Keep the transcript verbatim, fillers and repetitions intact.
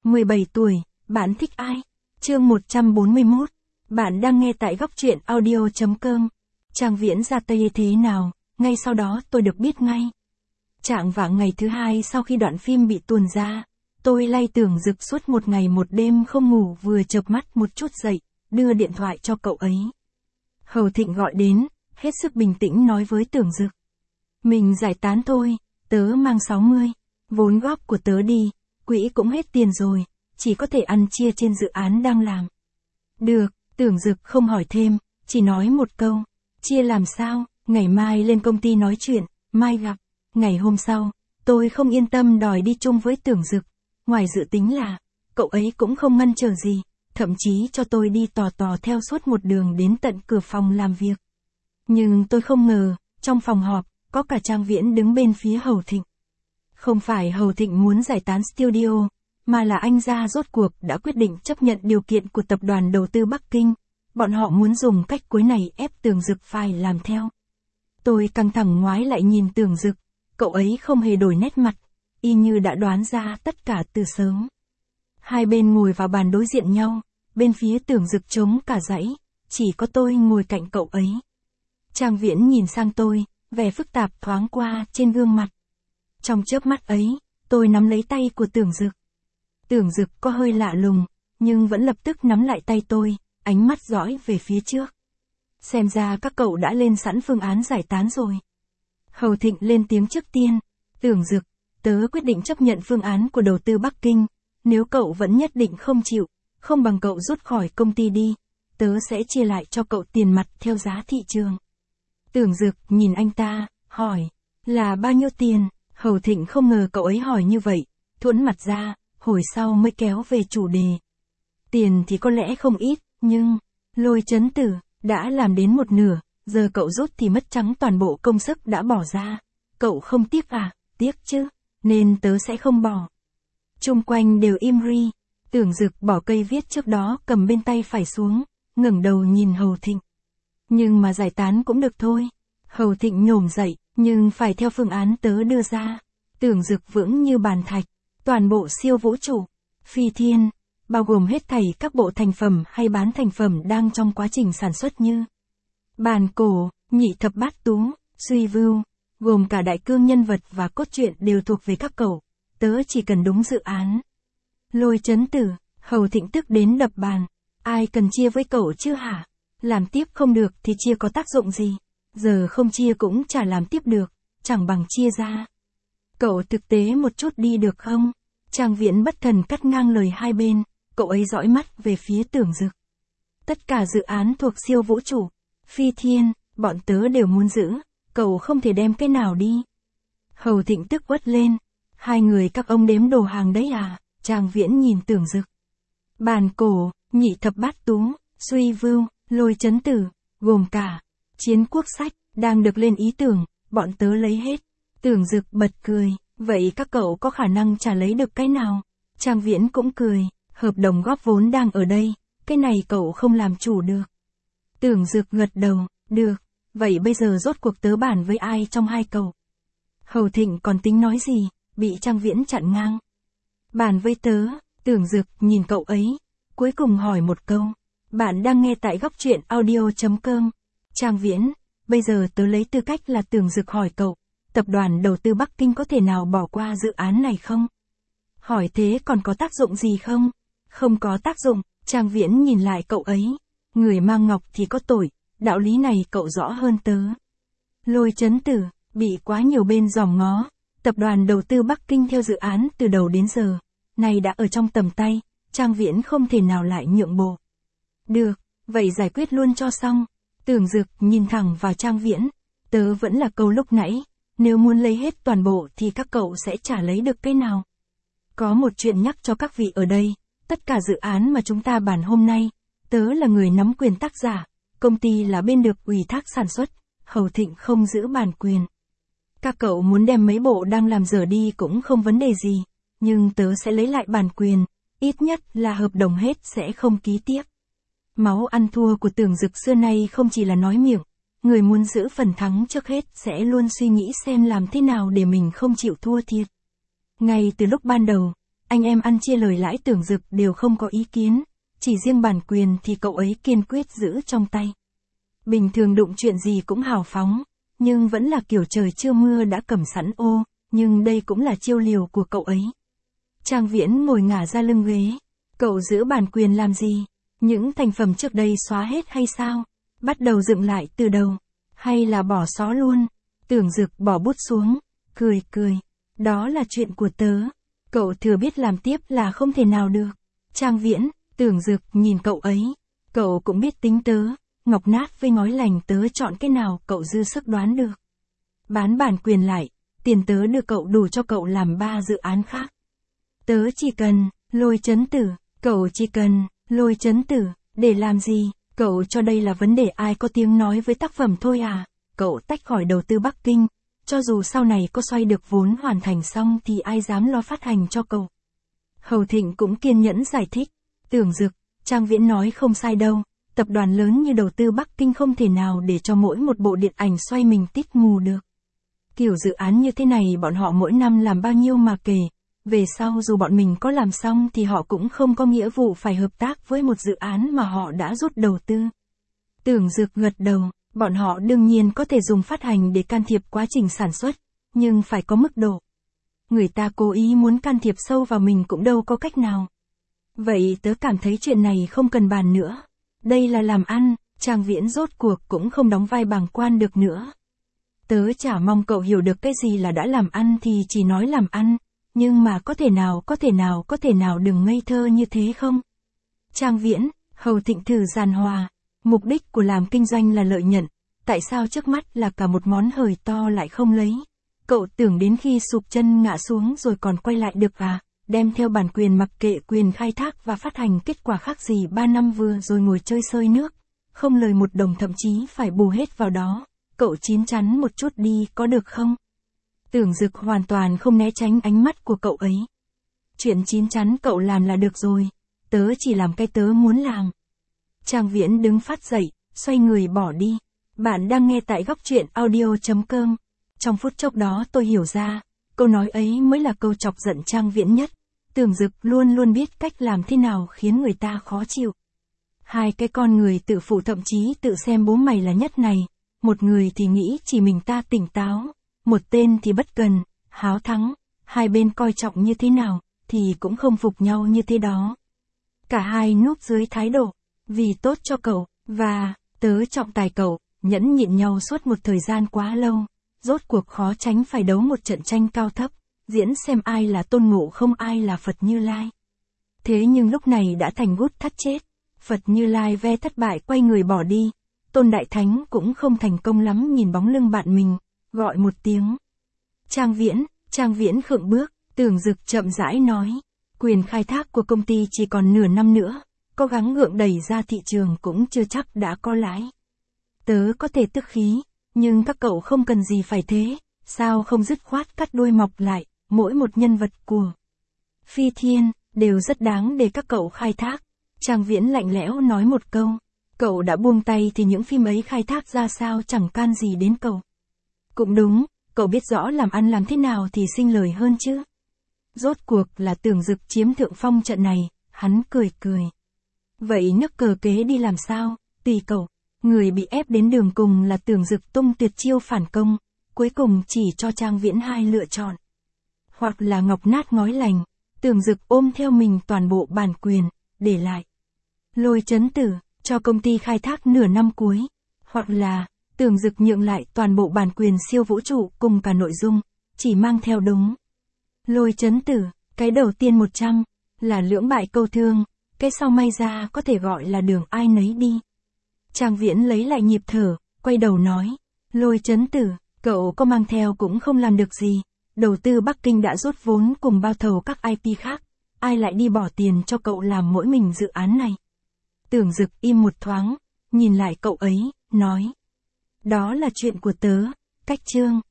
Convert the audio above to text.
mười bảy tuổi, bạn thích ai? Chương một trăm bốn mươi mốt. Bạn đang nghe tại góc truyện audio chấm com. Trang Viễn ra tay thế nào? Ngay sau đó tôi được biết ngay. Trạng vạng ngày thứ hai sau khi đoạn phim bị tuồn ra, tôi lay Tưởng Dực suốt một ngày một đêm không ngủ, vừa chợp mắt một chút dậy, đưa điện thoại cho cậu ấy. Hầu Thịnh gọi đến, hết sức bình tĩnh nói với Tưởng Dực. Mình giải tán thôi, tớ mang sáu mươi, vốn góp của tớ đi, quỹ cũng hết tiền rồi, chỉ có thể ăn chia trên dự án đang làm. Được, Tưởng Dực không hỏi thêm, chỉ nói một câu, chia làm sao, ngày mai lên công ty nói chuyện, mai gặp. Ngày hôm sau, tôi không yên tâm đòi đi chung với Tưởng Dực, ngoài dự tính là, cậu ấy cũng không ngăn trở gì, thậm chí cho tôi đi tò tò theo suốt một đường đến tận cửa phòng làm việc. Nhưng tôi không ngờ, trong phòng họp, có cả Trang Viễn đứng bên phía Hầu Thịnh. Không phải Hầu Thịnh muốn giải tán studio, mà là anh ra rốt cuộc đã quyết định chấp nhận điều kiện của tập đoàn đầu tư Bắc Kinh. Bọn họ muốn dùng cách cuối này ép Tưởng Dực phải làm theo. Tôi căng thẳng ngoái lại nhìn Tưởng Dực, cậu ấy không hề đổi nét mặt, y như đã đoán ra tất cả từ sớm. Hai bên ngồi vào bàn đối diện nhau, bên phía Tưởng Dực trống cả dãy, chỉ có tôi ngồi cạnh cậu ấy. Trang Viễn nhìn sang tôi, vẻ phức tạp thoáng qua trên gương mặt. Trong chớp mắt ấy, tôi nắm lấy tay của Tưởng Dực. Tưởng Dực có hơi lạ lùng, nhưng vẫn lập tức nắm lại tay tôi, ánh mắt dõi về phía trước. Xem ra các cậu đã lên sẵn phương án giải tán rồi. Hầu Thịnh lên tiếng trước tiên. Tưởng Dực, tớ quyết định chấp nhận phương án của đầu tư Bắc Kinh. Nếu cậu vẫn nhất định không chịu, không bằng cậu rút khỏi công ty đi. Tớ sẽ chia lại cho cậu tiền mặt theo giá thị trường. Tưởng Dực nhìn anh ta, hỏi, là bao nhiêu tiền? Hầu Thịnh không ngờ cậu ấy hỏi như vậy, thuẫn mặt ra, hồi sau mới kéo về chủ đề. Tiền thì có lẽ không ít, nhưng, Lôi Chấn Tử, đã làm đến một nửa, giờ cậu rút thì mất trắng toàn bộ công sức đã bỏ ra. Cậu không tiếc à? Tiếc chứ, nên tớ sẽ không bỏ. Chung quanh đều im ri. Tưởng Dực bỏ cây viết trước đó cầm bên tay phải xuống, ngẩng đầu nhìn Hầu Thịnh. Nhưng mà giải tán cũng được thôi. Hầu Thịnh nhổm dậy, nhưng phải theo phương án tớ đưa ra. Tưởng Dực vững như bàn thạch. Toàn bộ siêu vũ trụ, phi thiên, bao gồm hết thảy các bộ thành phẩm hay bán thành phẩm đang trong quá trình sản xuất như Bàn Cổ, Nhị Thập Bát Tú, Suy Vưu, gồm cả đại cương nhân vật và cốt truyện đều thuộc về các cậu, tớ chỉ cần đúng dự án. Lôi Chấn Tử, Hầu Thịnh tức đến đập bàn, ai cần chia với cậu chứ hả? Làm tiếp không được thì chia có tác dụng gì? Giờ không chia cũng chả làm tiếp được, chẳng bằng chia ra. Cậu thực tế một chút đi được không? Trang Viễn bất thần cắt ngang lời hai bên, cậu ấy dõi mắt về phía Tưởng Dực. Tất cả dự án thuộc siêu vũ trụ, phi thiên, bọn tớ đều muốn giữ, cậu không thể đem cái nào đi. Hầu Thịnh tức quất lên, hai người các ông đếm đồ hàng đấy à? Trang Viễn nhìn Tưởng Dực. Bàn Cổ, Nhị Thập Bát Tú, Suy Vưu, Lôi Chấn Tử, gồm cả Chiến Quốc Sách, đang được lên ý tưởng, bọn tớ lấy hết. Tưởng Dực bật cười, vậy các cậu có khả năng trả lấy được cái nào? Trang Viễn cũng cười, hợp đồng góp vốn đang ở đây, cái này cậu không làm chủ được. Tưởng Dực gật đầu, được, vậy bây giờ rốt cuộc tớ bàn với ai trong hai cậu? Hầu Thịnh còn tính nói gì, bị Trang Viễn chặn ngang. Bàn với tớ. Tưởng Dực nhìn cậu ấy, cuối cùng hỏi một câu. Bạn đang nghe tại góc truyện audio chấm com. Trang Viễn, bây giờ tớ lấy tư cách là Tưởng Dực hỏi cậu, tập đoàn đầu tư Bắc Kinh có thể nào bỏ qua dự án này không? Hỏi thế còn có tác dụng gì không? Không có tác dụng. Trang Viễn nhìn lại cậu ấy. Người mang ngọc thì có tội, đạo lý này cậu rõ hơn tớ. Lôi Chấn Tử, bị quá nhiều bên giòm ngó. Tập đoàn đầu tư Bắc Kinh theo dự án từ đầu đến giờ, này đã ở trong tầm tay, Trang Viễn không thể nào lại nhượng bộ. Được, vậy giải quyết luôn cho xong. Tưởng Dực nhìn thẳng vào Trang Viễn. Tớ vẫn là câu lúc nãy, nếu muốn lấy hết toàn bộ thì các cậu sẽ trả lấy được cái nào? Có một chuyện nhắc cho các vị ở đây, tất cả dự án mà chúng ta bàn hôm nay, tớ là người nắm quyền tác giả, công ty là bên được ủy thác sản xuất, Hầu Thịnh không giữ bản quyền. Các cậu muốn đem mấy bộ đang làm dở đi cũng không vấn đề gì, nhưng tớ sẽ lấy lại bản quyền, ít nhất là hợp đồng hết sẽ không ký tiếp. Máu ăn thua của Tưởng Dực xưa nay không chỉ là nói miệng, người muốn giữ phần thắng trước hết sẽ luôn suy nghĩ xem làm thế nào để mình không chịu thua thiệt. Ngay từ lúc ban đầu, anh em ăn chia lời lãi Tưởng Dực đều không có ý kiến, chỉ riêng bản quyền thì cậu ấy kiên quyết giữ trong tay. Bình thường đụng chuyện gì cũng hào phóng, nhưng vẫn là kiểu trời chưa mưa đã cầm sẵn ô, nhưng đây cũng là chiêu liều của cậu ấy. Trang Viễn ngồi ngả ra lưng ghế, cậu giữ bản quyền làm gì? Những thành phẩm trước đây xóa hết hay sao? Bắt đầu dựng lại từ đầu, hay là bỏ xó luôn? Tưởng Dực bỏ bút xuống, cười cười, đó là chuyện của tớ. Cậu thừa biết làm tiếp là không thể nào được. Trang Viễn, Tưởng Dực nhìn cậu ấy, cậu cũng biết tính tớ, ngọc nát với ngói lành tớ chọn cái nào cậu dư sức đoán được. Bán bản quyền lại, tiền tớ đưa cậu đủ cho cậu làm ba dự án khác. Tớ chỉ cần, Lôi Chấn Tử, cậu chỉ cần, Lôi Chấn Tử, để làm gì? Cậu cho đây là vấn đề ai có tiếng nói với tác phẩm thôi à? Cậu tách khỏi đầu tư Bắc Kinh, cho dù sau này có xoay được vốn hoàn thành xong thì ai dám lo phát hành cho cậu. Hầu Thịnh cũng kiên nhẫn giải thích, Tưởng Dực, Trang Viễn nói không sai đâu, tập đoàn lớn như đầu tư Bắc Kinh không thể nào để cho mỗi một bộ điện ảnh xoay mình tít mù được. Kiểu dự án như thế này bọn họ mỗi năm làm bao nhiêu mà kể, về sau dù bọn mình có làm xong thì họ cũng không có nghĩa vụ phải hợp tác với một dự án mà họ đã rút đầu tư. Tưởng Dực gật đầu, bọn họ đương nhiên có thể dùng phát hành để can thiệp quá trình sản xuất, nhưng phải có mức độ. Người ta cố ý muốn can thiệp sâu vào mình cũng đâu có cách nào. Vậy tớ cảm thấy chuyện này không cần bàn nữa. Đây là làm ăn, Trang Viễn rốt cuộc cũng không đóng vai bàng quan được nữa. Tớ chả mong cậu hiểu được cái gì là đã làm ăn thì chỉ nói làm ăn, nhưng mà có thể nào, có thể nào, có thể nào đừng ngây thơ như thế không? Trang Viễn, Hầu Thịnh thử giàn hòa, mục đích của làm kinh doanh là lợi nhuận, tại sao trước mắt là cả một món hời to lại không lấy? Cậu tưởng đến khi sụp chân ngã xuống rồi còn quay lại được à? Đem theo bản quyền mặc kệ quyền khai thác và phát hành, kết quả khác gì ba năm vừa rồi ngồi chơi sơi nước, không lời một đồng, thậm chí phải bù hết vào đó. Cậu chín chắn một chút đi có được không? Tưởng Dực hoàn toàn không né tránh ánh mắt của cậu ấy. Chuyện chín chắn cậu làm là được rồi, tớ chỉ làm cái tớ muốn làm. Trang Viễn đứng phát dậy, xoay người bỏ đi. Bạn đang nghe tại góc truyện audio chấm com. Trong phút chốc đó tôi hiểu ra, câu nói ấy mới là câu chọc giận Trang Viễn nhất. Tưởng Dực luôn luôn biết cách làm thế nào khiến người ta khó chịu. Hai cái con người tự phụ thậm chí tự xem bố mày là nhất này, một người thì nghĩ chỉ mình ta tỉnh táo, một tên thì bất cần, háo thắng, hai bên coi trọng như thế nào, thì cũng không phục nhau như thế đó. Cả hai núp dưới thái độ, vì tốt cho cậu, và, tớ trọng tài cậu, nhẫn nhịn nhau suốt một thời gian quá lâu, rốt cuộc khó tránh phải đấu một trận tranh cao thấp, diễn xem ai là Tôn Ngộ Không ai là Phật Như Lai. Thế nhưng lúc này đã thành gút thắt chết, Phật Như Lai ve thất bại quay người bỏ đi, Tôn Đại Thánh cũng không thành công lắm nhìn bóng lưng bạn mình, gọi một tiếng. Trang Viễn, Trang Viễn khựng bước, Tưởng Dực chậm rãi nói, quyền khai thác của công ty chỉ còn nửa năm nữa, có gắng gượng đẩy ra thị trường cũng chưa chắc đã có lãi. Tớ có thể tức khí, nhưng các cậu không cần gì phải thế, sao không dứt khoát cắt đuôi mọc lại, mỗi một nhân vật của Phi Thiên, đều rất đáng để các cậu khai thác. Trang Viễn lạnh lẽo nói một câu, cậu đã buông tay thì những phim ấy khai thác ra sao chẳng can gì đến cậu. Cũng đúng, cậu biết rõ làm ăn làm thế nào thì sinh lời hơn chứ. Rốt cuộc là Tưởng Dực chiếm thượng phong trận này, hắn cười cười. Vậy nước cờ kế đi làm sao, tùy cậu. Người bị ép đến đường cùng là Tưởng Dực tung tuyệt chiêu phản công, cuối cùng chỉ cho Trang Viễn hai lựa chọn. Hoặc là ngọc nát ngói lành, Tưởng Dực ôm theo mình toàn bộ bản quyền, để lại Lôi Chấn Tử, cho công ty khai thác nửa năm cuối. Hoặc là, Tưởng Dực nhượng lại toàn bộ bản quyền siêu vũ trụ cùng cả nội dung, chỉ mang theo đúng Lôi Chấn Tử, cái đầu tiên một trăm, là lưỡng bại câu thương, cái sau may ra có thể gọi là đường ai nấy đi. Trang Viễn lấy lại nhịp thở, quay đầu nói, Lôi Chấn Tử, cậu có mang theo cũng không làm được gì, đầu tư Bắc Kinh đã rút vốn cùng bao thầu các i pê khác, ai lại đi bỏ tiền cho cậu làm mỗi mình dự án này. Tưởng Dực im một thoáng, nhìn lại cậu ấy, nói, đó là chuyện của tớ, cách chương.